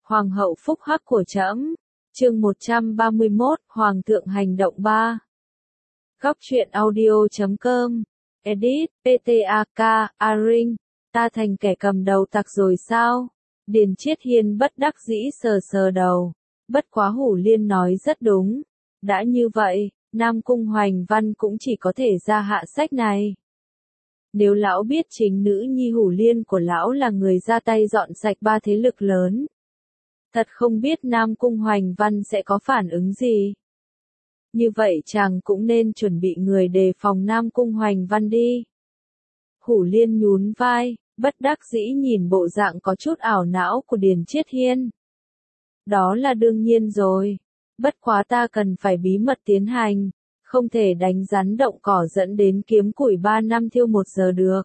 Hoàng hậu phúc hắc của trẫm. Chương 131, Hoàng thượng hành động 3. Góc truyện audio.com. Edit, PTAK, Aring. Ta thành kẻ cầm đầu tặc rồi sao? Điền Chiết Hiên bất đắc dĩ sờ sờ đầu. Bất quá Hủ Liên nói rất đúng. Đã như vậy, Nam Cung Hoành Văn cũng chỉ có thể ra hạ sách này. Nếu lão biết chính nữ nhi Hủ Liên của lão là người ra tay dọn sạch ba thế lực lớn, thật không biết Nam Cung Hoành Văn sẽ có phản ứng gì. Như vậy chàng cũng nên chuẩn bị người đề phòng Nam Cung Hoành Văn đi. Hủ Liên nhún vai, bất đắc dĩ nhìn bộ dạng có chút ảo não của Điền Chiết Hiên. Đó là đương nhiên rồi. Bất quá ta cần phải bí mật tiến hành, không thể đánh rắn động cỏ dẫn đến kiếm củi 3 năm thiêu 1 giờ được.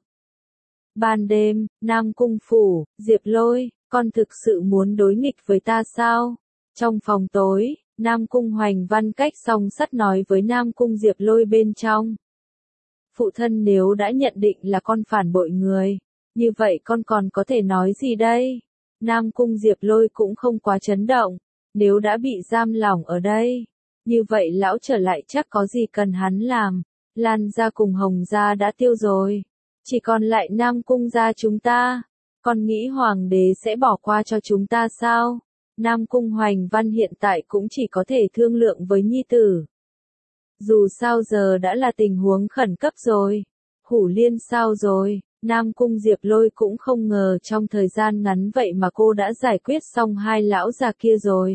Ban đêm, Nam Cung phủ, Diệp Lôi, con thực sự muốn đối nghịch với ta sao? Trong phòng tối, Nam Cung Hoành Văn cách song sắt nói với Nam Cung Diệp Lôi bên trong. Phụ thân nếu đã nhận định là con phản bội người, như vậy con còn có thể nói gì đây? Nam Cung Diệp Lôi cũng không quá chấn động, nếu đã bị giam lỏng ở đây, như vậy lão trở lại chắc có gì cần hắn làm. Lan gia cùng Hồng gia đã tiêu rồi, chỉ còn lại Nam Cung gia chúng ta. Con nghĩ hoàng đế sẽ bỏ qua cho chúng ta sao? Nam Cung Hoành Văn hiện tại cũng chỉ có thể thương lượng với nhi tử. Dù sao giờ đã là tình huống khẩn cấp rồi. Hủ Liên sao rồi? Nam Cung Diệp Lôi cũng không ngờ trong thời gian ngắn vậy mà cô đã giải quyết xong hai lão già kia rồi.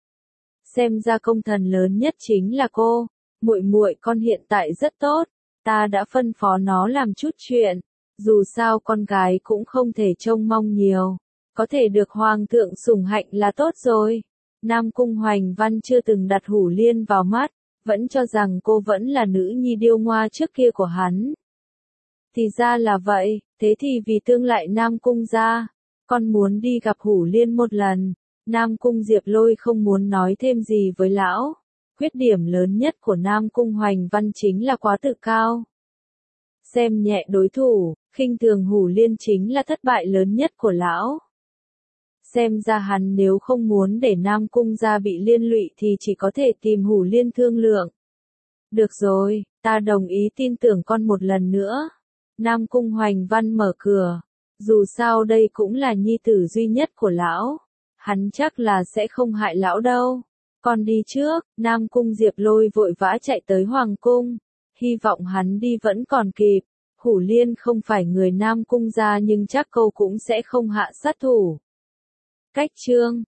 Xem ra công thần lớn nhất chính là cô. Muội muội con hiện tại rất tốt, ta đã phân phó nó làm chút chuyện. Dù sao con gái cũng không thể trông mong nhiều, có thể được hoàng thượng sủng hạnh là tốt rồi. Nam Cung Hoành Văn chưa từng đặt Hủ Liên vào mắt, vẫn cho rằng cô vẫn là nữ nhi điêu ngoa trước kia của hắn. Thì ra là vậy, thế thì vì tương lai Nam Cung gia, con muốn đi gặp Hủ Liên một lần. Nam Cung Diệp Lôi không muốn nói thêm gì với lão. Khuyết điểm lớn nhất của Nam Cung Hoành Văn chính là quá tự cao. Xem nhẹ đối thủ, khinh thường Hủ Liên chính là thất bại lớn nhất của lão. Xem ra hắn nếu không muốn để Nam Cung gia bị liên lụy thì chỉ có thể tìm Hủ Liên thương lượng. Được rồi, ta đồng ý tin tưởng con một lần nữa. Nam Cung Hoành Văn mở cửa. Dù sao đây cũng là nhi tử duy nhất của lão. Hắn chắc là sẽ không hại lão đâu. Con đi trước. Nam Cung Diệp Lôi vội vã chạy tới Hoàng Cung. Hy vọng hắn đi vẫn còn kịp. Hủ Liên không phải người Nam Cung gia nhưng chắc cô cũng sẽ không hạ sát thủ. Cách chương